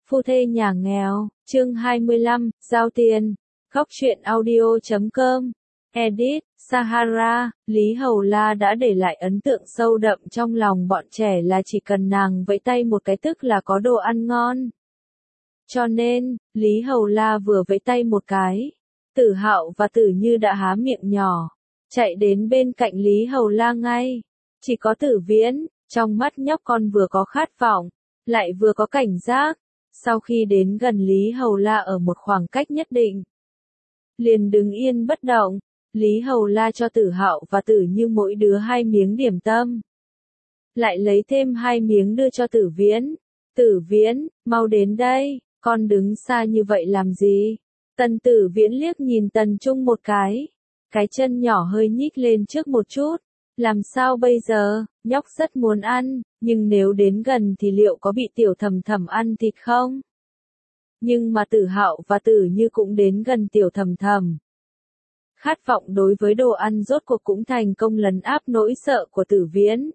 Phu thê nhà nghèo, chương 25, giao tiền. Góc truyện audio.com. Edit, Sahara, Lý Hầu La đã để lại ấn tượng sâu đậm trong lòng bọn trẻ là chỉ cần nàng vẫy tay một cái tức là có đồ ăn ngon. Cho nên, Lý Hầu La vừa vẫy tay một cái, Tử Hạo và Tử Như đã há miệng nhỏ, chạy đến bên cạnh Lý Hầu La ngay. Chỉ có Tử Viễn, trong mắt nhóc con vừa có khát vọng, lại vừa có cảnh giác. Sau khi đến gần Lý Hầu La ở một khoảng cách nhất định, liền đứng yên bất động. Lý Hầu La cho Tử Hạo và Tử Như mỗi đứa 2 miếng điểm tâm, lại lấy thêm 2 miếng đưa cho Tử Viễn. Tử Viễn, mau đến đây, con đứng xa như vậy làm gì? Tần Tử Viễn liếc nhìn Tần Trung một cái chân nhỏ hơi nhích lên trước một chút. Làm sao bây giờ? Nhóc rất muốn ăn, nhưng nếu đến gần thì liệu có bị Tiểu Thầm Thầm ăn thịt không? Nhưng mà Tử Hạo và Tử Như cũng đến gần Tiểu Thầm Thầm. Khát vọng đối với đồ ăn rốt cuộc cũng thành công lấn áp nỗi sợ của Tử Viễn.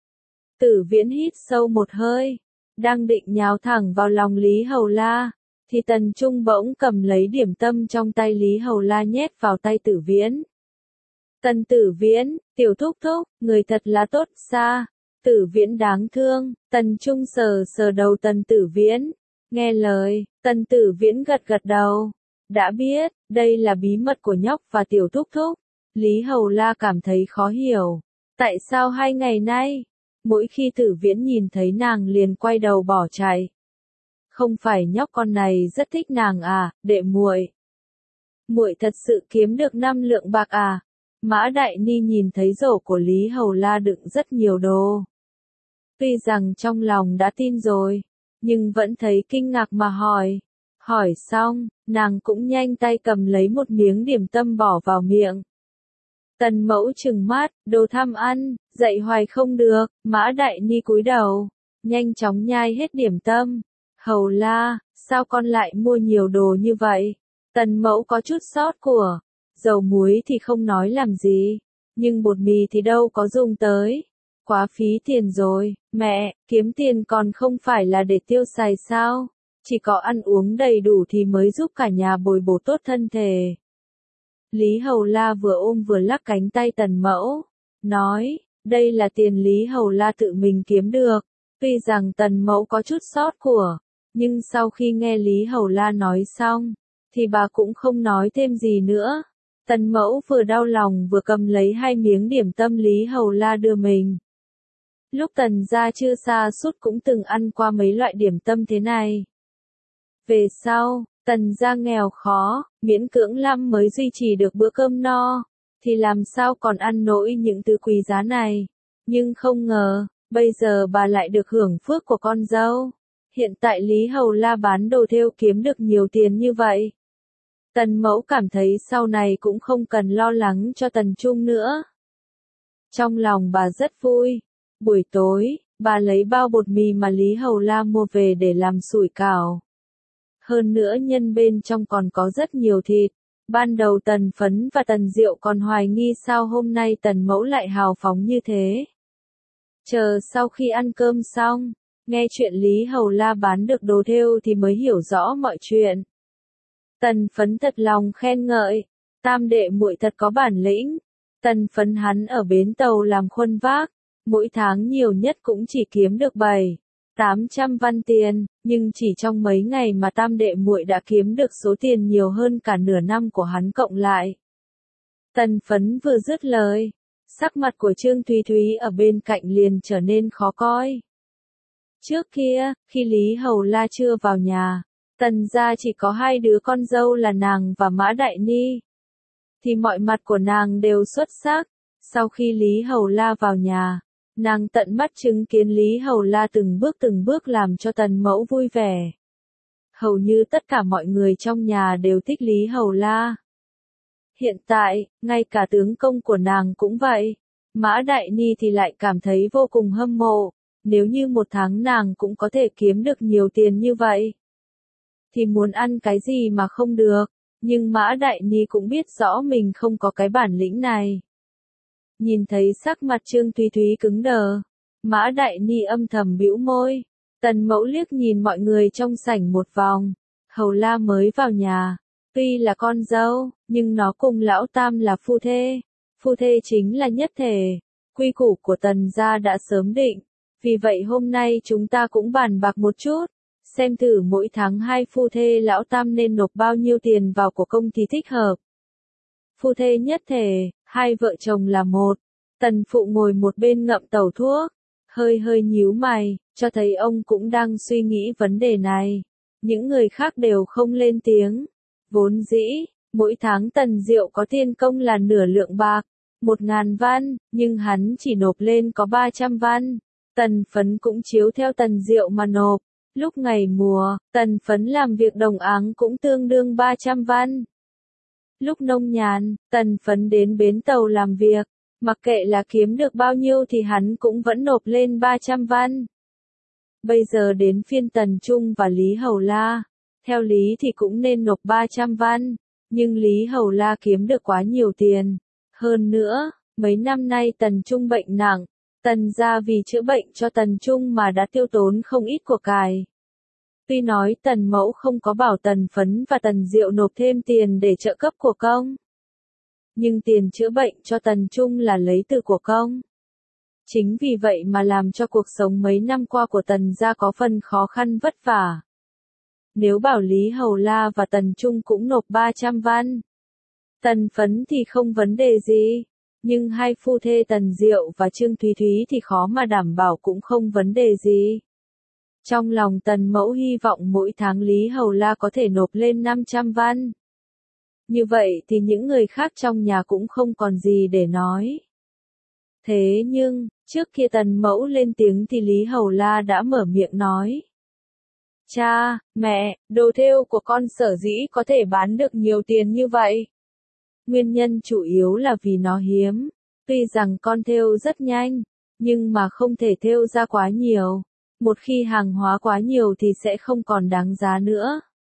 Tử Viễn hít sâu một hơi, đang định nhào thẳng vào lòng Lý Hầu La, thì Tần Trung bỗng cầm lấy điểm tâm trong tay Lý Hầu La nhét vào tay Tử Viễn. Tần Tử Viễn, Tiểu thúc thúc, người thật là tốt xa. Tử Viễn đáng thương. Tần Trung sờ sờ đầu Tần Tử Viễn, nghe lời. Tần Tử Viễn gật gật đầu. Đã biết, đây là bí mật của nhóc và Tiểu thúc thúc. Lý Hầu La cảm thấy khó hiểu. Tại sao 2 ngày nay, mỗi khi Tử Viễn nhìn thấy nàng liền quay đầu bỏ chạy? Không phải nhóc con này rất thích nàng à, đệ muội? Muội thật sự kiếm được 5 lượng bạc à? Mã Đại Ni nhìn thấy rổ của Lý Hầu La đựng rất nhiều đồ. Tuy rằng trong lòng đã tin rồi, nhưng vẫn thấy kinh ngạc mà hỏi. Hỏi xong, nàng cũng nhanh tay cầm lấy một miếng điểm tâm bỏ vào miệng. Tần Mẫu trừng mắt, đồ tham ăn, dạy hoài không được. Mã Đại Ni cúi đầu, nhanh chóng nhai hết điểm tâm. Hầu La, sao con lại mua nhiều đồ như vậy? Tần Mẫu có chút sót của. Dầu muối thì không nói làm gì, nhưng bột mì thì đâu có dùng tới. Quá phí tiền rồi, mẹ, kiếm tiền còn không phải là để tiêu xài sao? Chỉ có ăn uống đầy đủ thì mới giúp cả nhà bồi bổ tốt thân thể. Lý Hầu La vừa ôm vừa lắc cánh tay Tần Mẫu, nói, đây là tiền Lý Hầu La tự mình kiếm được. Tuy rằng Tần Mẫu có chút sót của, nhưng sau khi nghe Lý Hầu La nói xong, thì bà cũng không nói thêm gì nữa. Tần Mẫu vừa đau lòng vừa cầm lấy 2 miếng điểm tâm Lý Hầu La đưa mình. Lúc Tần gia chưa xa suốt cũng từng ăn qua mấy loại điểm tâm thế này. Về sau, Tần gia nghèo khó, miễn cưỡng lắm mới duy trì được bữa cơm no, thì làm sao còn ăn nổi những thứ quý giá này. Nhưng không ngờ, bây giờ bà lại được hưởng phước của con dâu. Hiện tại Lý Hầu La bán đồ thêu kiếm được nhiều tiền như vậy. Tần Mẫu cảm thấy sau này cũng không cần lo lắng cho Tần Trung nữa. Trong lòng bà rất vui. Buổi tối, bà lấy bao bột mì mà Lý Hầu La mua về để làm sủi cảo. Hơn nữa nhân bên trong còn có rất nhiều thịt. Ban đầu Tần Phấn và Tần Diệu còn hoài nghi sao hôm nay Tần Mẫu lại hào phóng như thế. Chờ sau khi ăn cơm xong, nghe chuyện Lý Hầu La bán được đồ thêu thì mới hiểu rõ mọi chuyện. Tần Phấn thật lòng khen ngợi, tam đệ muội thật có bản lĩnh. Tần Phấn hắn ở bến tàu làm khuân vác, mỗi tháng nhiều nhất cũng chỉ kiếm được 700-800 văn tiền, nhưng chỉ trong mấy ngày mà tam đệ muội đã kiếm được số tiền nhiều hơn cả nửa năm của hắn cộng lại. Tần Phấn vừa dứt lời, sắc mặt của Trương Thúy Thúy ở bên cạnh liền trở nên khó coi. Trước kia, khi Lý Hầu La chưa vào nhà, Tần gia chỉ có 2 đứa con dâu là nàng và Mã Đại Ni. Thì mọi mặt của nàng đều xuất sắc. Sau khi Lý Hầu La vào nhà, nàng tận mắt chứng kiến Lý Hầu La từng bước làm cho Tần Mẫu vui vẻ. Hầu như tất cả mọi người trong nhà đều thích Lý Hầu La. Hiện tại, ngay cả tướng công của nàng cũng vậy. Mã Đại Ni thì lại cảm thấy vô cùng hâm mộ. Nếu như một tháng nàng cũng có thể kiếm được nhiều tiền như vậy, thì muốn ăn cái gì mà không được. Nhưng Mã Đại Ni cũng biết rõ mình không có cái bản lĩnh này. Nhìn thấy sắc mặt Trương Thúy Thúy cứng đờ, Mã Đại Ni âm thầm bĩu môi. Tần Mẫu liếc nhìn mọi người trong sảnh một vòng. Hầu La mới vào nhà. Tuy là con dâu, nhưng nó cùng Lão Tam là phu thê. Phu thê chính là nhất thể. Quy củ của Tần gia đã sớm định. Vì vậy hôm nay chúng ta cũng bàn bạc một chút. Xem thử mỗi tháng hai phu thê Lão Tam nên nộp bao nhiêu tiền vào của công thì thích hợp. Phu thê nhất thể, hai vợ chồng là một. Tần Phụ ngồi một bên ngậm tàu thuốc. Hơi nhíu mày, cho thấy ông cũng đang suy nghĩ vấn đề này. Những người khác đều không lên tiếng. Vốn dĩ, mỗi tháng Tần Diệu có tiền công là nửa lượng bạc, 1.000 văn, nhưng hắn chỉ nộp lên có 300 văn. Tần Phấn cũng chiếu theo Tần Diệu mà nộp. Lúc ngày mùa, Tần Phấn làm việc đồng áng cũng tương đương 300 văn. Lúc nông nhàn, Tần Phấn đến bến tàu làm việc. Mặc kệ là kiếm được bao nhiêu thì hắn cũng vẫn nộp lên 300 văn. Bây giờ đến phiên Tần Trung và Lý Hầu La. Theo lý thì cũng nên nộp 300 văn. Nhưng Lý Hầu La kiếm được quá nhiều tiền. Hơn nữa, mấy năm nay Tần Trung bệnh nặng. Tần gia vì chữa bệnh cho Tần Trung mà đã tiêu tốn không ít của cải. Tuy nói Tần Mẫu không có bảo Tần Phấn và Tần Diệu nộp thêm tiền để trợ cấp của công. Nhưng tiền chữa bệnh cho Tần Trung là lấy từ của công. Chính vì vậy mà làm cho cuộc sống mấy năm qua của Tần gia có phần khó khăn vất vả. Nếu bảo Lý Hầu La và Tần Trung cũng nộp 300 văn. Tần Phấn thì không vấn đề gì. Nhưng hai phu thê Tần Diệu và Trương Thúy Thúy thì khó mà đảm bảo cũng không vấn đề gì. Trong lòng Tần Mẫu hy vọng mỗi tháng Lý Hầu La có thể nộp lên 500 văn. Như vậy thì những người khác trong nhà cũng không còn gì để nói. Thế nhưng, trước khi Tần Mẫu lên tiếng thì Lý Hầu La đã mở miệng nói. Cha, mẹ, đồ thêu của con sở dĩ có thể bán được nhiều tiền như vậy. Nguyên nhân chủ yếu là vì nó hiếm. Tuy rằng con thêu rất nhanh, nhưng mà không thể thêu ra quá nhiều. Một khi hàng hóa quá nhiều thì sẽ không còn đáng giá nữa.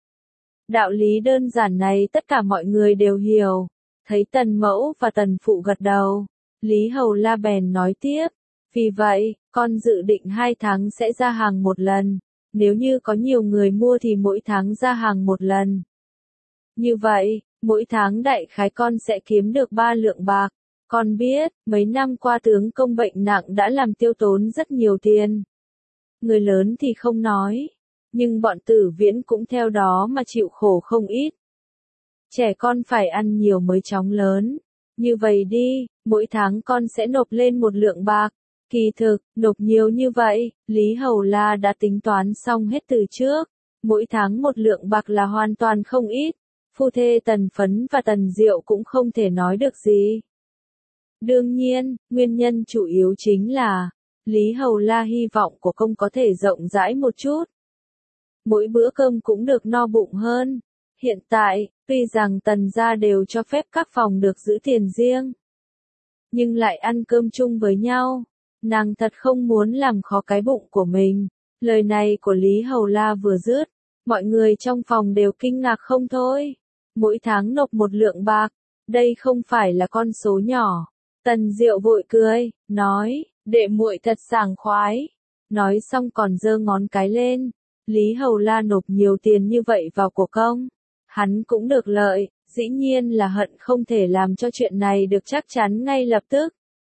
Đạo lý đơn giản này tất cả mọi người đều hiểu. Thấy Tần Mẫu và Tần Phụ gật đầu, Lý Hầu La bèn nói tiếp. Vì vậy, con dự định 2 tháng sẽ ra hàng một lần. Nếu như có nhiều người mua thì mỗi tháng ra hàng một lần. Như vậy, mỗi tháng đại khái con sẽ kiếm được 3 lượng bạc. Con biết, mấy năm qua tướng công bệnh nặng đã làm tiêu tốn rất nhiều tiền. Người lớn thì không nói, nhưng bọn Tử Viễn cũng theo đó mà chịu khổ không ít. Trẻ con phải ăn nhiều mới chóng lớn. Như vậy đi, mỗi tháng con sẽ nộp lên 1 lượng bạc. Kỳ thực, nộp nhiều như vậy, Lý Hầu La đã tính toán xong hết từ trước. Mỗi tháng 1 lượng bạc là hoàn toàn không ít. Phu thê Tần Phấn và Tần Diệu cũng không thể nói được gì. Đương nhiên, nguyên nhân chủ yếu chính là Lý Hầu La hy vọng của công có thể rộng rãi một chút. Mỗi bữa cơm cũng được no bụng hơn. Hiện tại, tuy rằng Tần gia đều cho phép các phòng được giữ tiền riêng, nhưng lại ăn cơm chung với nhau. Nàng thật không muốn làm khó cái bụng của mình. Lời này của Lý Hầu La vừa dứt, mọi người trong phòng đều kinh ngạc không thôi. Mỗi tháng nộp 1 lượng bạc, đây không phải là con số nhỏ. Tần Diệu vội cười, nói, đệ muội thật sảng khoái. Nói xong còn giơ ngón cái lên. Lý Hầu La nộp nhiều tiền như vậy vào của công. Hắn cũng được lợi, dĩ nhiên là hận không thể làm cho chuyện này được chắc chắn ngay lập tức.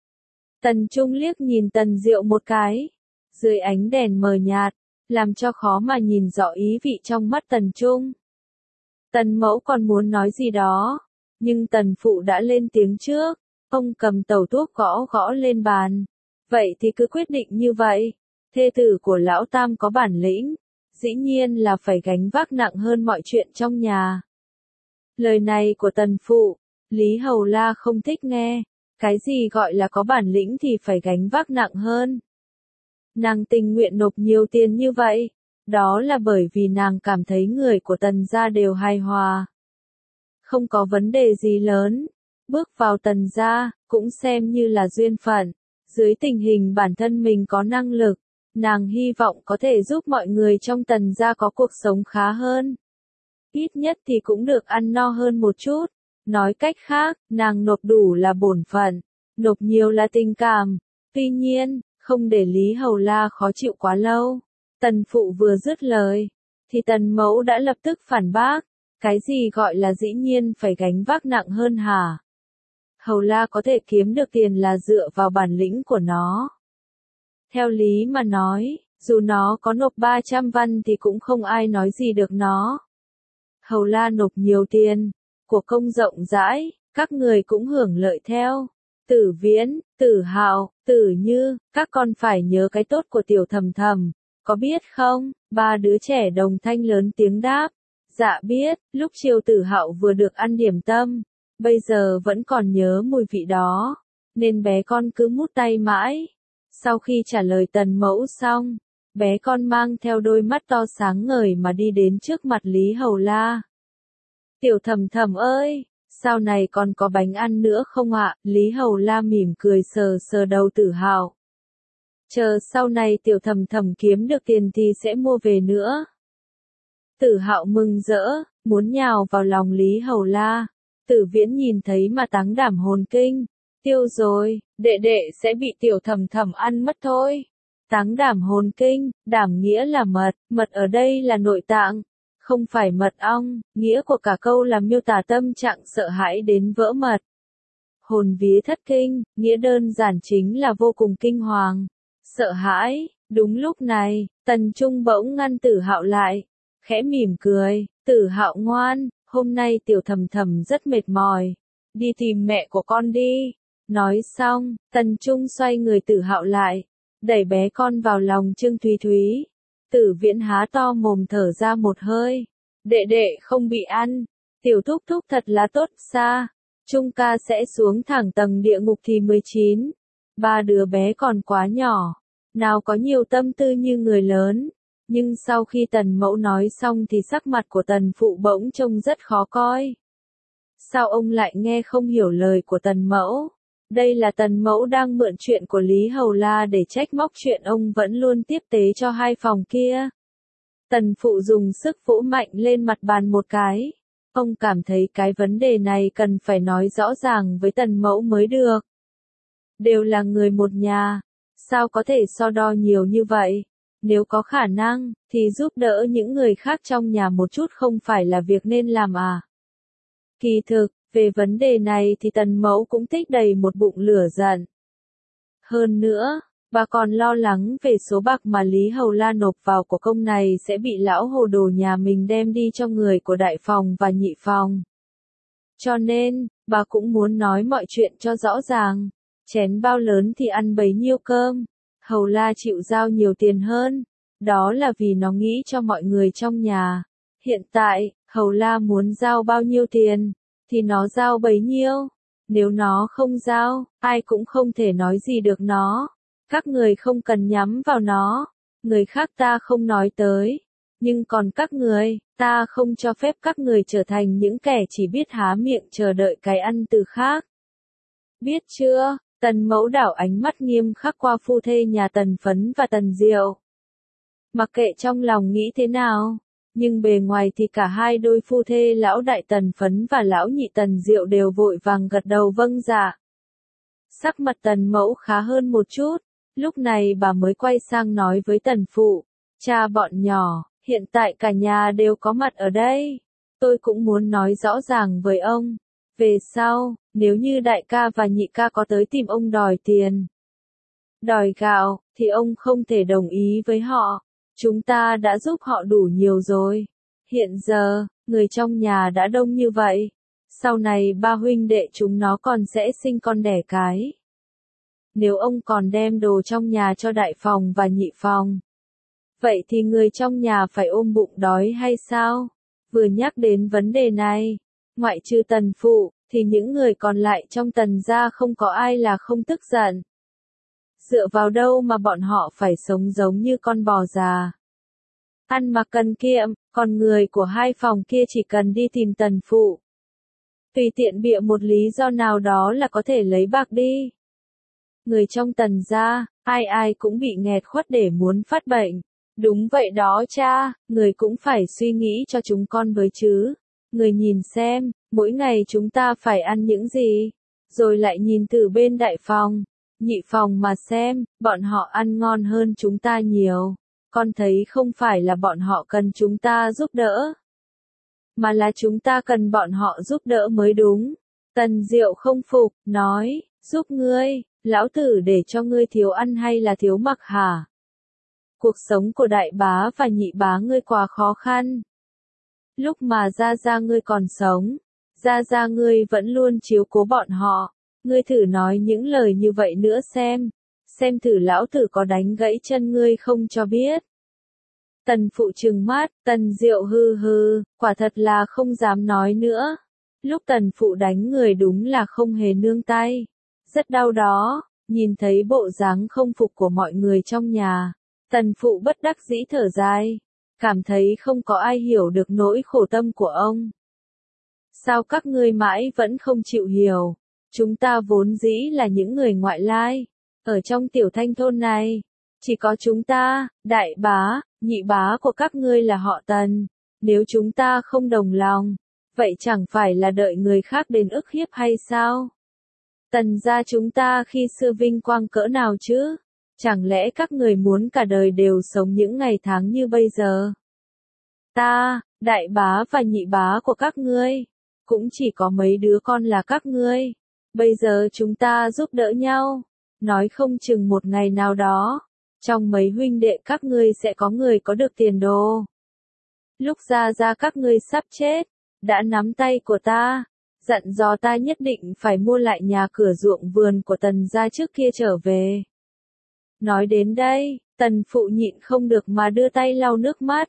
Tần Trung liếc nhìn Tần Diệu một cái. Dưới ánh đèn mờ nhạt, làm cho khó mà nhìn rõ ý vị trong mắt Tần Trung. Tần Mẫu còn muốn nói gì đó, nhưng Tần Phụ đã lên tiếng trước. Ông cầm tàu thuốc gõ gõ lên bàn. Vậy thì cứ quyết định như vậy. Thê tử của Lão Tam có bản lĩnh, dĩ nhiên là phải gánh vác nặng hơn mọi chuyện trong nhà. Lời này của Tần Phụ, Lý Hầu La không thích nghe. Cái gì gọi là có bản lĩnh thì phải gánh vác nặng hơn. Nàng tình nguyện nộp nhiều tiền như vậy. Đó là bởi vì nàng cảm thấy người của Tần gia đều hài hòa. Không có vấn đề gì lớn. Bước vào Tần gia, cũng xem như là duyên phận. Dưới tình hình bản thân mình có năng lực, nàng hy vọng có thể giúp mọi người trong Tần gia có cuộc sống khá hơn. Ít nhất thì cũng được ăn no hơn một chút. Nói cách khác, nàng nộp đủ là bổn phận, nộp nhiều là tình cảm. Tuy nhiên, không để Lý Hầu La khó chịu quá lâu. Tần phụ vừa dứt lời, thì tần mẫu đã lập tức phản bác, cái gì gọi là dĩ nhiên phải gánh vác nặng hơn hả? Hầu La có thể kiếm được tiền là dựa vào bản lĩnh của nó. Theo lý mà nói, dù nó có nộp 300 văn thì cũng không ai nói gì được nó. Hầu La nộp nhiều tiền, của công rộng rãi, các người cũng hưởng lợi theo. Tử Viễn, Tử Hạo, Tử Như, các con phải nhớ cái tốt của Tiểu Thầm Thầm, có biết không? Ba đứa trẻ đồng thanh lớn tiếng đáp. Dạ biết, lúc chiều Tử Hạo vừa được ăn điểm tâm, bây giờ vẫn còn nhớ mùi vị đó, nên bé con cứ mút tay mãi. Sau khi trả lời tần mẫu xong, bé con mang theo đôi mắt to sáng ngời mà đi đến trước mặt Lý Hầu La. Tiểu Thầm Thầm ơi, sau này còn có bánh ăn nữa không ạ? Lý Hầu La mỉm cười sờ sờ đầu Tử Hạo. Chờ sau này Tiểu Thầm Thầm kiếm được tiền thì sẽ mua về nữa. Tử Hạo mừng rỡ, muốn nhào vào lòng Lý Hầu La. Tử Viễn nhìn thấy mà táng đảm hồn kinh. Tiêu rồi, đệ đệ sẽ bị Tiểu Thầm Thầm ăn mất thôi. Táng đảm hồn kinh, đảm nghĩa là mật, mật ở đây là nội tạng, không phải mật ong, nghĩa của cả câu là miêu tả tâm trạng sợ hãi đến vỡ mật. Hồn vía thất kinh, nghĩa đơn giản chính là vô cùng kinh hoàng, sợ hãi. Đúng lúc này, Tần Trung bỗng ngăn Tử Hạo lại, khẽ mỉm cười, Tử Hạo ngoan, hôm nay Tiểu Thầm Thầm rất mệt mỏi, đi tìm mẹ của con đi. Nói xong, Tần Trung xoay người Tử Hạo lại, đẩy bé con vào lòng Trương Thúy Thúy. Tử Viễn há to mồm thở ra một hơi. Đệ đệ không bị ăn, Tiểu Thúc Thúc thật là tốt xa. Trung ca sẽ xuống thẳng tầng địa ngục thì 19. Ba đứa bé còn quá nhỏ, nào có nhiều tâm tư như người lớn. Nhưng sau khi Tần Mẫu nói xong thì sắc mặt của Tần Phụ bỗng trông rất khó coi. Sao ông lại nghe không hiểu lời của Tần Mẫu? Đây là Tần Mẫu đang mượn chuyện của Lý Hầu La để trách móc chuyện ông vẫn luôn tiếp tế cho hai phòng kia. Tần Phụ dùng sức vỗ mạnh lên mặt bàn một cái. Ông cảm thấy cái vấn đề này cần phải nói rõ ràng với Tần Mẫu mới được. Đều là người một nhà, sao có thể so đo nhiều như vậy? Nếu có khả năng, thì giúp đỡ những người khác trong nhà một chút không phải là việc nên làm à? Kỳ thực, về vấn đề này thì Tần Mẫu cũng tích đầy một bụng lửa giận. Hơn nữa, bà còn lo lắng về số bạc mà Lý Hầu La nộp vào của công này sẽ bị lão hồ đồ nhà mình đem đi cho người của đại phòng và nhị phòng. Cho nên, bà cũng muốn nói mọi chuyện cho rõ ràng. Chén bao lớn thì ăn bấy nhiêu cơm. Hầu La chịu giao nhiều tiền hơn. Đó là vì nó nghĩ cho mọi người trong nhà. Hiện tại, Hầu La muốn giao bao nhiêu tiền, thì nó giao bấy nhiêu. Nếu nó không giao, ai cũng không thể nói gì được nó. Các người không cần nhắm vào nó. Người khác ta không nói tới. Nhưng còn các người, ta không cho phép các người trở thành những kẻ chỉ biết há miệng chờ đợi cái ăn từ khác. Biết chưa? Tần Mẫu đảo ánh mắt nghiêm khắc qua phu thê nhà Tần Phấn và Tần Diệu. Mặc kệ trong lòng nghĩ thế nào, nhưng bề ngoài thì cả hai đôi phu thê lão đại Tần Phấn và lão nhị Tần Diệu đều vội vàng gật đầu vâng dạ. Sắc mặt Tần Mẫu khá hơn một chút, lúc này bà mới quay sang nói với Tần Phụ, cha bọn nhỏ, hiện tại cả nhà đều có mặt ở đây. Tôi cũng muốn nói rõ ràng với ông. Về sau, nếu như đại ca và nhị ca có tới tìm ông đòi tiền, đòi gạo, thì ông không thể đồng ý với họ. Chúng ta đã giúp họ đủ nhiều rồi. Hiện giờ, người trong nhà đã đông như vậy. Sau này ba huynh đệ chúng nó còn sẽ sinh con đẻ cái. Nếu ông còn đem đồ trong nhà cho đại phòng và nhị phòng, vậy thì người trong nhà phải ôm bụng đói hay sao? Vừa nhắc đến vấn đề này, ngoại trừ Tần Phụ, thì những người còn lại trong Tần gia không có ai là không tức giận. Dựa vào đâu mà bọn họ phải sống giống như con bò già? Ăn mặc cần kiệm, còn người của hai phòng kia chỉ cần đi tìm Tần Phụ. Tùy tiện bịa một lý do nào đó là có thể lấy bạc đi. Người trong Tần gia, ai ai cũng bị nghẹt khuất để muốn phát bệnh. Đúng vậy đó cha, người cũng phải suy nghĩ cho chúng con với chứ. Người nhìn xem, mỗi ngày chúng ta phải ăn những gì. Rồi lại nhìn từ bên đại phòng, nhị phòng mà xem, bọn họ ăn ngon hơn chúng ta nhiều. con thấy không phải là bọn họ cần chúng ta giúp đỡ, mà là chúng ta cần bọn họ giúp đỡ mới đúng. Tần Diệu không phục, nói, giúp ngươi, lão tử để cho ngươi thiếu ăn hay là thiếu mặc hả? Cuộc sống của đại bá và nhị bá ngươi quá khó khăn. Lúc mà gia gia ngươi còn sống, gia gia ngươi vẫn luôn chiếu cố bọn họ. Ngươi thử nói những lời như vậy nữa xem thử lão tử có đánh gãy chân ngươi không cho biết. Tần phụ trừng mắt, Tần Diệu hừ hừ, quả thật là không dám nói nữa. Lúc tần phụ đánh người đúng là không hề nương tay. Rất đau đó, nhìn thấy bộ dáng không phục của mọi người trong nhà. Tần phụ bất đắc dĩ thở dài, cảm thấy không có ai hiểu được nỗi khổ tâm của ông. Sao các ngươi mãi vẫn không chịu hiểu? Chúng ta vốn dĩ là những người ngoại lai, ở trong tiểu thanh thôn này, chỉ có chúng ta, đại bá, nhị bá của các ngươi là họ Tần, nếu chúng ta không đồng lòng, vậy chẳng phải là đợi người khác đến ức hiếp hay sao? Tần gia chúng ta khi xưa vinh quang cỡ nào chứ? Chẳng lẽ các người muốn cả đời đều sống những ngày tháng như bây giờ? Ta, đại bá và nhị bá của các ngươi, cũng chỉ có mấy đứa con là các ngươi. Bây giờ chúng ta giúp đỡ nhau, nói không chừng một ngày nào đó, trong mấy huynh đệ các ngươi sẽ có người có được tiền đồ. Lúc gia gia các ngươi sắp chết, đã nắm tay của ta, dặn dò ta nhất định phải mua lại nhà cửa ruộng vườn của Tần gia trước kia trở về. Nói đến đây, Tần phụ nhịn không được mà đưa tay lau nước mắt.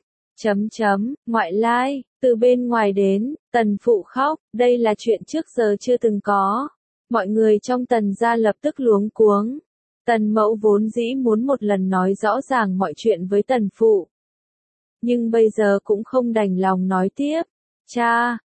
Ngoại lai, từ bên ngoài đến, Tần phụ khóc, đây là chuyện trước giờ chưa từng có. Mọi người trong Tần gia lập tức luống cuống. Tần mẫu vốn dĩ muốn một lần nói rõ ràng mọi chuyện với Tần phụ. Nhưng bây giờ cũng không đành lòng nói tiếp. Cha,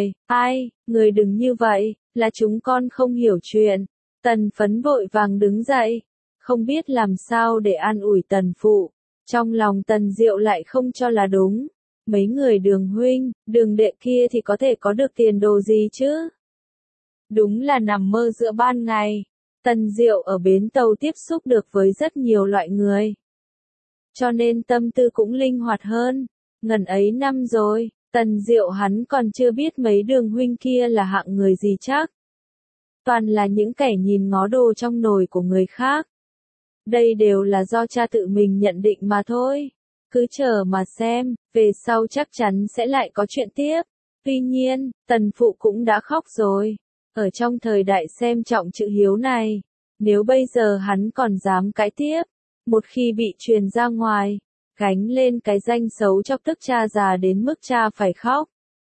người đừng như vậy, là chúng con không hiểu chuyện. Tần phấn vội vàng đứng dậy, không biết làm sao để an ủi Tần phụ. Trong lòng Tần Diệu lại không cho là đúng. Mấy người Đường huynh, Đường đệ kia thì có thể có được tiền đồ gì chứ? Đúng là nằm mơ giữa ban ngày. Tần Diệu ở bến tàu tiếp xúc được với rất nhiều loại người, cho nên tâm tư cũng linh hoạt hơn. Ngần ấy năm rồi, Tần Diệu hắn còn chưa biết mấy Đường huynh kia là hạng người gì chắc. Toàn là những kẻ nhìn ngó đồ trong nồi của người khác. Đây đều là do cha tự mình nhận định mà thôi. Cứ chờ mà xem, về sau chắc chắn sẽ lại có chuyện tiếp. Tuy nhiên, Tần phụ cũng đã khóc rồi. Ở trong thời đại xem trọng chữ hiếu này, nếu bây giờ hắn còn dám cãi tiếp, một khi bị truyền ra ngoài, gánh lên cái danh xấu chọc tức cha già đến mức cha phải khóc.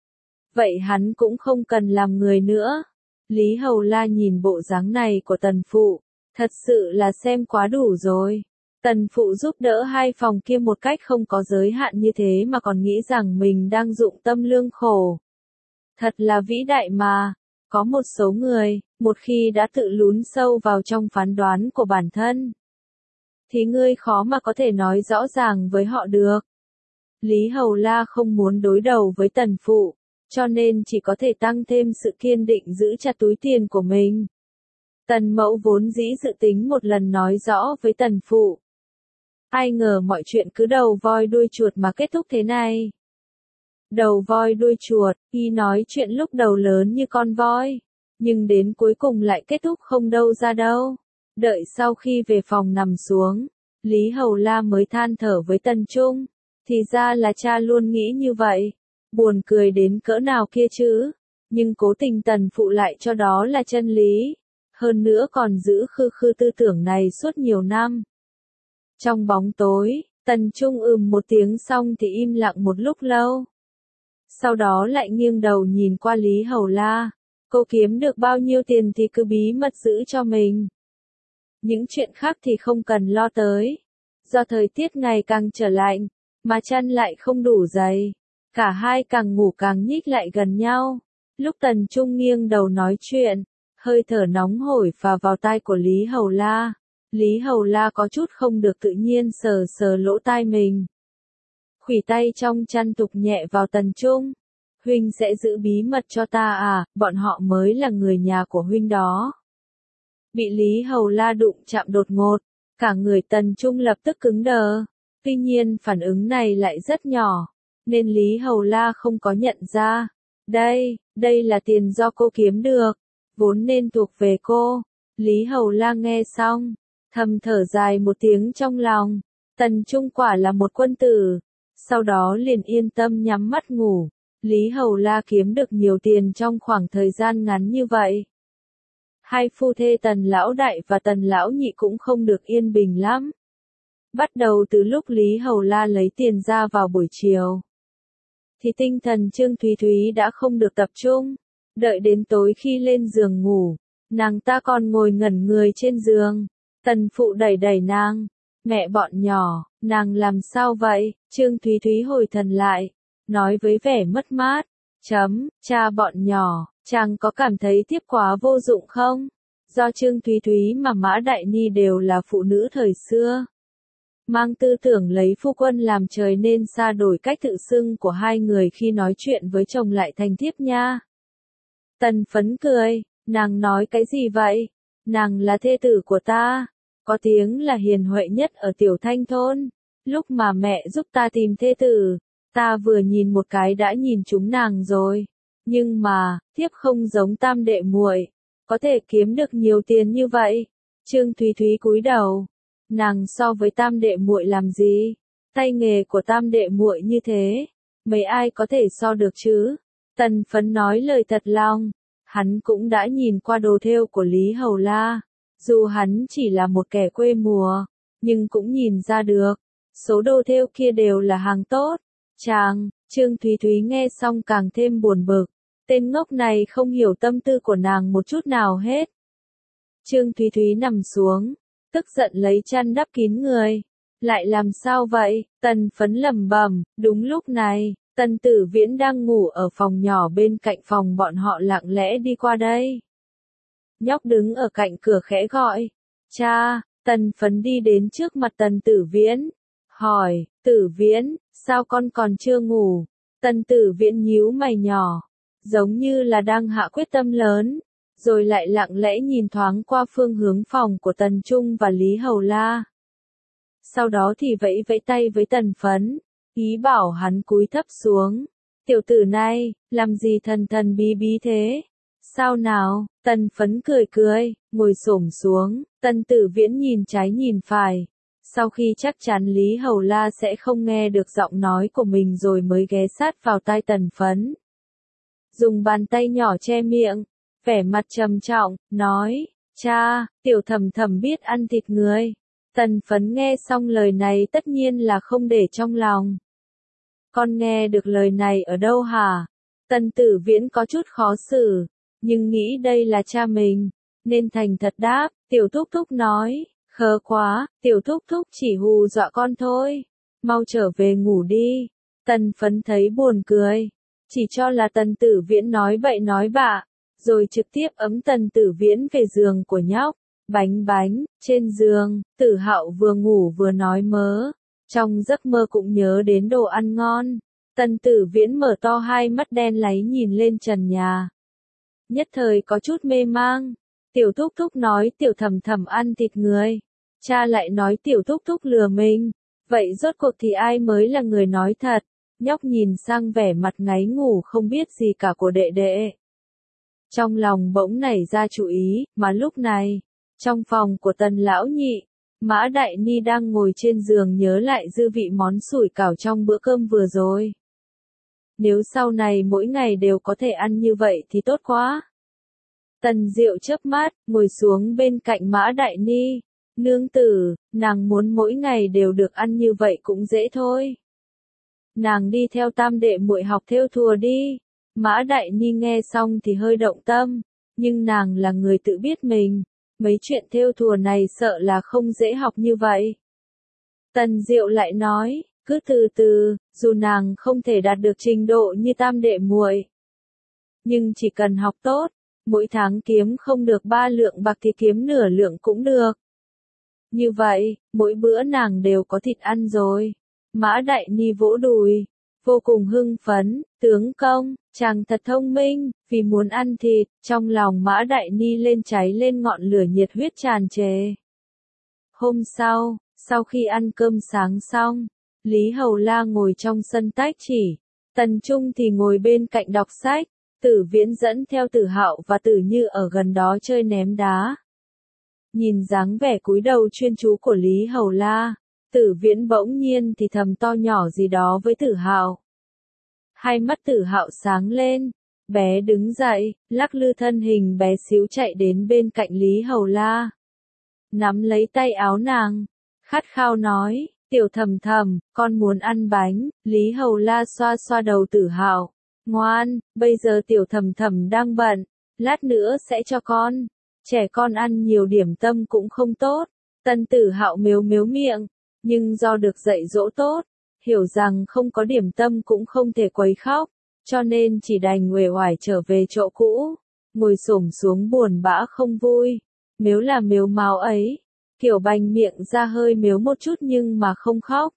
Vậy hắn cũng không cần làm người nữa. Lý Hầu La nhìn bộ dáng này của Tần phụ, thật sự là xem quá đủ rồi. Tần phụ giúp đỡ hai phòng kia một cách không có giới hạn như thế mà còn nghĩ rằng mình đang dụng tâm lương khổ. Thật là vĩ đại mà. Có một số người, một khi đã tự lún sâu vào trong phán đoán của bản thân, thì ngươi khó mà có thể nói rõ ràng với họ được. Lý Hầu La không muốn đối đầu với Tần phụ, cho nên chỉ có thể tăng thêm sự kiên định giữ chặt túi tiền của mình. Tần mẫu vốn dĩ dự tính một lần nói rõ với Tần phụ. Ai ngờ mọi chuyện cứ đầu voi đuôi chuột mà kết thúc thế này. Đầu voi đuôi chuột, y nói chuyện lúc đầu lớn như con voi, nhưng đến cuối cùng lại kết thúc không đâu ra đâu. Đợi sau khi về phòng nằm xuống, Lý Hầu La mới than thở với Tần Trung, thì ra là cha luôn nghĩ như vậy. Buồn cười đến cỡ nào kia chứ, nhưng cố tình Tần phụ lại cho đó là chân lý. Hơn nữa còn giữ khư khư tư tưởng này suốt nhiều năm. Trong bóng tối, Tần Trung một tiếng xong thì im lặng một lúc lâu. Sau đó lại nghiêng đầu nhìn qua Lý Hầu La. Cô kiếm được bao nhiêu tiền thì cứ bí mật giữ cho mình. Những chuyện khác thì không cần lo tới. Do thời tiết ngày càng trở lạnh, mà chân lại không đủ dày. Cả hai càng ngủ càng nhích lại gần nhau. Lúc Tần Trung nghiêng đầu nói chuyện, hơi thở nóng hổi phả vào tai của Lý Hầu La. Lý Hầu La có chút không được tự nhiên sờ sờ lỗ tai mình. Khuỷu tay trong chăn tục nhẹ vào Tần Trung. Huynh sẽ giữ bí mật cho ta à, bọn họ mới là người nhà của huynh đó. Bị Lý Hầu La đụng chạm đột ngột, cả người Tần Trung lập tức cứng đờ. Tuy nhiên phản ứng này lại rất nhỏ, nên Lý Hầu La không có nhận ra. Đây là tiền do cô kiếm được, vốn nên thuộc về cô. Lý Hầu La nghe xong, thầm thở dài một tiếng trong lòng. Tần Trung quả là một quân tử. Sau đó liền yên tâm nhắm mắt ngủ. Lý Hầu La kiếm được nhiều tiền trong khoảng thời gian ngắn như vậy. Hai phu thê Tần Lão Đại và Tần Lão Nhị cũng không được yên bình lắm. Bắt đầu từ lúc Lý Hầu La lấy tiền ra vào buổi chiều, thì tinh thần Trương Thúy Thúy đã không được tập trung. Đợi đến tối khi lên giường ngủ, nàng ta còn ngồi ngẩn người trên giường. Tần phụ đẩy đẩy nàng. Mẹ bọn nhỏ, nàng làm sao vậy? Trương Thúy Thúy hồi thần lại, nói với vẻ mất mát. Cha bọn nhỏ, chàng có cảm thấy tiếp quá vô dụng không? Do Trương Thúy Thúy mà Mã Đại Ni đều là phụ nữ thời xưa. Mang tư tưởng lấy phu quân làm trời nên xa đổi cách tự xưng của hai người khi nói chuyện với chồng lại thành thiếp nha. Tần Phấn cười, nàng nói cái gì vậy? Nàng là thê tử của ta, có tiếng là hiền huệ nhất ở Tiểu Thanh thôn. Lúc mà mẹ giúp ta tìm thê tử, ta vừa nhìn một cái đã nhìn trúng nàng rồi. Nhưng mà, thiếp không giống tam đệ muội, có thể kiếm được nhiều tiền như vậy. Trương Thúy Thúy cúi đầu. Nàng so với tam đệ muội làm gì? Tay nghề của tam đệ muội như thế, mấy ai có thể so được chứ? Tần Phấn nói lời thật lòng, hắn cũng đã nhìn qua đồ thêu của Lý Hầu La. Dù hắn chỉ là một kẻ quê mùa, nhưng cũng nhìn ra được, số đồ thêu kia đều là hàng tốt. Trương Thúy Thúy nghe xong càng thêm buồn bực, tên ngốc này không hiểu tâm tư của nàng một chút nào hết. Trương Thúy Thúy nằm xuống, tức giận lấy chăn đắp kín người. Lại làm sao vậy? Tần Phấn lẩm bẩm. Đúng lúc này, Tần Tử Viễn đang ngủ ở phòng nhỏ bên cạnh phòng bọn họ lặng lẽ đi qua đây. Nhóc đứng ở cạnh cửa khẽ gọi. Cha! Tần Phấn đi đến trước mặt Tần Tử Viễn. Hỏi, Tử Viễn, sao con còn chưa ngủ? Tần Tử Viễn nhíu mày nhỏ, giống như là đang hạ quyết tâm lớn, rồi lại lặng lẽ nhìn thoáng qua phương hướng phòng của Tần Trung và Lý Hầu La. Sau đó thì vẫy vẫy tay với Tần Phấn, ý bảo hắn cúi thấp xuống. Tiểu tử này, làm gì thần thần bí bí thế? Sao nào? Tần Phấn cười cười, ngồi xổm xuống. Tần Tử Viễn nhìn trái nhìn phải. Sau khi chắc chắn Lý Hầu La sẽ không nghe được giọng nói của mình rồi mới ghé sát vào tai Tần Phấn. Dùng bàn tay nhỏ che miệng, vẻ mặt trầm trọng, nói, cha, tiểu thầm thầm biết ăn thịt người. Tần Phấn nghe xong lời này tất nhiên là không để trong lòng. Con nghe được lời này ở đâu hả? Tần Tử Viễn có chút khó xử, nhưng nghĩ đây là cha mình, nên thành thật đáp. Tiểu thúc thúc nói, khờ quá, tiểu thúc thúc chỉ hù dọa con thôi, mau trở về ngủ đi. Tần Phấn thấy buồn cười, chỉ cho là Tần Tử Viễn nói bậy nói bạ, rồi trực tiếp ấm Tần Tử Viễn về giường của nhóc. Bánh, trên giường, Tử Hạo vừa ngủ vừa nói mớ, trong giấc mơ cũng nhớ đến đồ ăn ngon. Tần Tử Viễn mở to hai mắt đen láy nhìn lên trần nhà. Nhất thời có chút mê mang. Tiểu thúc thúc nói tiểu thầm thầm ăn thịt người. Cha lại nói tiểu thúc thúc lừa mình. Vậy rốt cuộc thì ai mới là người nói thật? Nhóc nhìn sang vẻ mặt ngáy ngủ không biết gì cả của đệ đệ. Trong lòng bỗng nảy ra chủ ý, mà lúc này, trong phòng của Tần Lão Nhị, Mã Đại Ni đang ngồi trên giường nhớ lại dư vị món sủi cảo trong bữa cơm vừa rồi. Nếu sau này mỗi ngày đều có thể ăn như vậy thì tốt quá. Tần Diệu chớp mắt, ngồi xuống bên cạnh Mã Đại Ni. Nương tử, nàng muốn mỗi ngày đều được ăn như vậy cũng dễ thôi. Nàng đi theo tam đệ muội học thêu thùa đi. Mã Đại Ni nghe xong thì hơi động tâm, nhưng nàng là người tự biết mình, mấy chuyện thêu thùa này sợ là không dễ học như vậy. Tần Diệu lại nói, cứ từ từ, dù nàng không thể đạt được trình độ như tam đệ muội, nhưng chỉ cần học tốt, mỗi tháng kiếm không được 3 lượng bạc thì kiếm nửa lượng cũng được. Như vậy, mỗi bữa nàng đều có thịt ăn rồi. Mã Đại Ni vỗ đùi, vô cùng hưng phấn. Tướng công, chàng thật thông minh, vì muốn ăn thịt, trong lòng Mã Đại Ni lên cháy lên ngọn lửa nhiệt huyết tràn trề. Hôm sau khi ăn cơm sáng xong, Lý Hầu La ngồi trong sân tách chỉ, Tần Trung thì ngồi bên cạnh đọc sách, Tử Viễn dẫn theo Tử Hạo và Tử Như ở gần đó chơi ném đá. Nhìn dáng vẻ cúi đầu chuyên chú của Lý Hầu La, Tử Viễn bỗng nhiên thì thầm to nhỏ gì đó với Tử Hạo. Hai mắt Tử Hạo sáng lên, bé đứng dậy, lắc lư thân hình bé xíu chạy đến bên cạnh Lý Hầu La. Nắm lấy tay áo nàng, khát khao nói, Tiểu Thầm Thầm, con muốn ăn bánh. Lý Hầu La xoa xoa đầu Tử Hạo, ngoan, bây giờ Tiểu Thầm Thầm đang bận, lát nữa sẽ cho con. Trẻ con ăn nhiều điểm tâm cũng không tốt. Tân Tử Hạo mếu mếu miệng, nhưng do được dạy dỗ tốt, hiểu rằng không có điểm tâm cũng không thể quấy khóc, cho nên chỉ đành uể oải trở về chỗ cũ, ngồi xổm xuống buồn bã không vui. Mếu là mếu máo ấy, kiểu bành miệng ra hơi mếu một chút nhưng mà không khóc.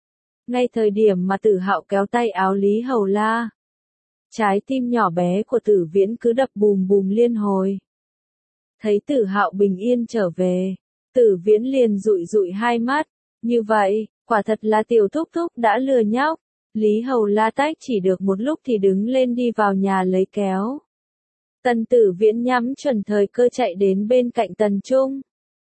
Ngay thời điểm mà Tử Hạo kéo tay áo Lý Hầu La, trái tim nhỏ bé của Tử Viễn cứ đập bùm bùm liên hồi. Thấy Tử Hạo bình yên trở về, Tử Viễn liền dụi dụi hai mắt, như vậy, quả thật là tiểu thúc thúc đã lừa nhóc. Lý Hầu La tách chỉ được một lúc thì đứng lên đi vào nhà lấy kéo. Tần Tử Viễn nhắm chuẩn thời cơ chạy đến bên cạnh Tần Trung.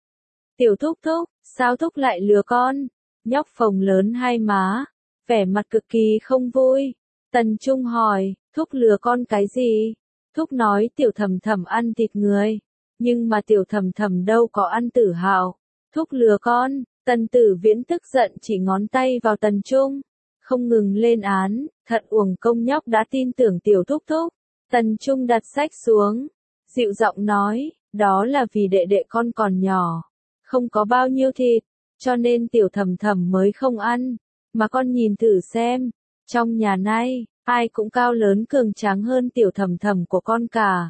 Tiểu thúc thúc, sao thúc lại lừa con? Nhóc phồng lớn hai má, vẻ mặt cực kỳ không vui. Tần Trung hỏi, thúc lừa con cái gì? Thúc nói Tiểu Thầm Thầm ăn thịt người, nhưng mà Tiểu Thầm Thầm đâu có ăn Tử Hạo. Thúc lừa con. Tần Tử Viễn tức giận chỉ ngón tay vào Tần Trung, không ngừng lên án, thật uổng công nhóc đã tin tưởng Tiểu thúc thúc. Tần Trung đặt sách xuống, dịu giọng nói, đó là vì đệ đệ con còn nhỏ, không có bao nhiêu thịt, cho nên Tiểu Thầm Thầm mới không ăn, mà con nhìn thử xem, trong nhà này, ai cũng cao lớn cường tráng hơn Tiểu Thầm Thầm của con cả.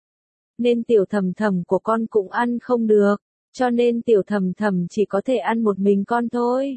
Nên Tiểu Thầm Thầm của con cũng ăn không được, cho nên Tiểu Thầm Thầm chỉ có thể ăn một mình con thôi.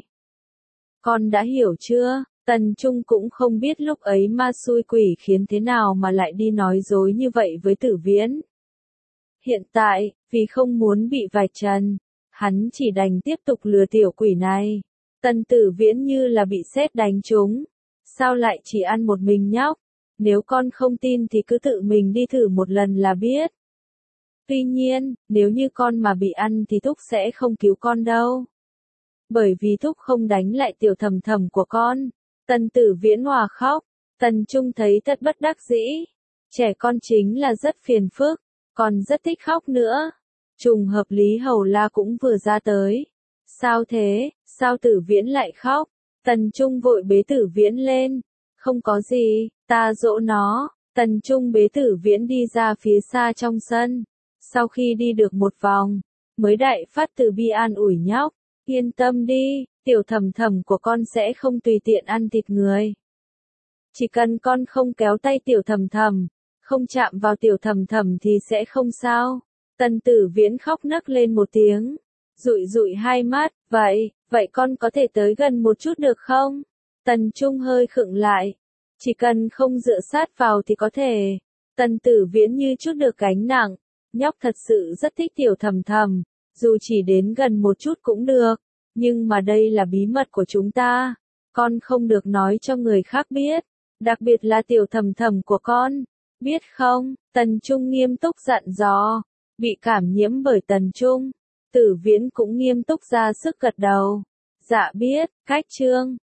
Con đã hiểu chưa? Tần Trung cũng không biết lúc ấy ma xui quỷ khiến thế nào mà lại đi nói dối như vậy với Tử Viễn. Hiện tại, vì không muốn bị vạch trần, hắn chỉ đành tiếp tục lừa tiểu quỷ này. Tần Tử Viễn như là bị sét đánh trúng. Sao lại chỉ ăn một mình nhóc? Nếu con không tin thì cứ tự mình đi thử một lần là biết. Tuy nhiên, nếu như con mà bị ăn thì thúc sẽ không cứu con đâu. Bởi vì thúc không đánh lại Tiểu Thầm Thầm của con. Tần Tử Viễn hòa khóc. Tần Trung thấy thật bất đắc dĩ. Trẻ con chính là rất phiền phức, còn rất thích khóc nữa. Trùng hợp Lý Hầu La cũng vừa ra tới. Sao thế, sao Tử Viễn lại khóc? Tần Trung vội bế Tử Viễn lên. Không có gì, ta dỗ nó. Tần Trung bế Tử Viễn đi ra phía xa trong sân. Sau khi đi được một vòng, mới đại phát từ bi an ủi nhóc. Yên tâm đi, Tiểu Thầm Thầm của con sẽ không tùy tiện ăn thịt người. Chỉ cần con không kéo tay Tiểu Thầm Thầm, không chạm vào Tiểu Thầm Thầm thì sẽ không sao. Tần Tử Viễn khóc nấc lên một tiếng, dụi dụi hai mắt, vậy con có thể tới gần một chút được không? Tần Trung hơi khựng lại, chỉ cần không dựa sát vào thì có thể. Tần Tử Viễn như chút được gánh nặng, nhóc thật sự rất thích Tiểu Thầm Thầm, dù chỉ đến gần một chút cũng được, nhưng mà đây là bí mật của chúng ta, con không được nói cho người khác biết, đặc biệt là Tiểu Thầm Thầm của con, biết không? Tần Trung nghiêm túc dặn dò. Bị cảm nhiễm bởi Tần Trung, Tử Viễn cũng nghiêm túc ra sức gật đầu. Dạ biết, cách chương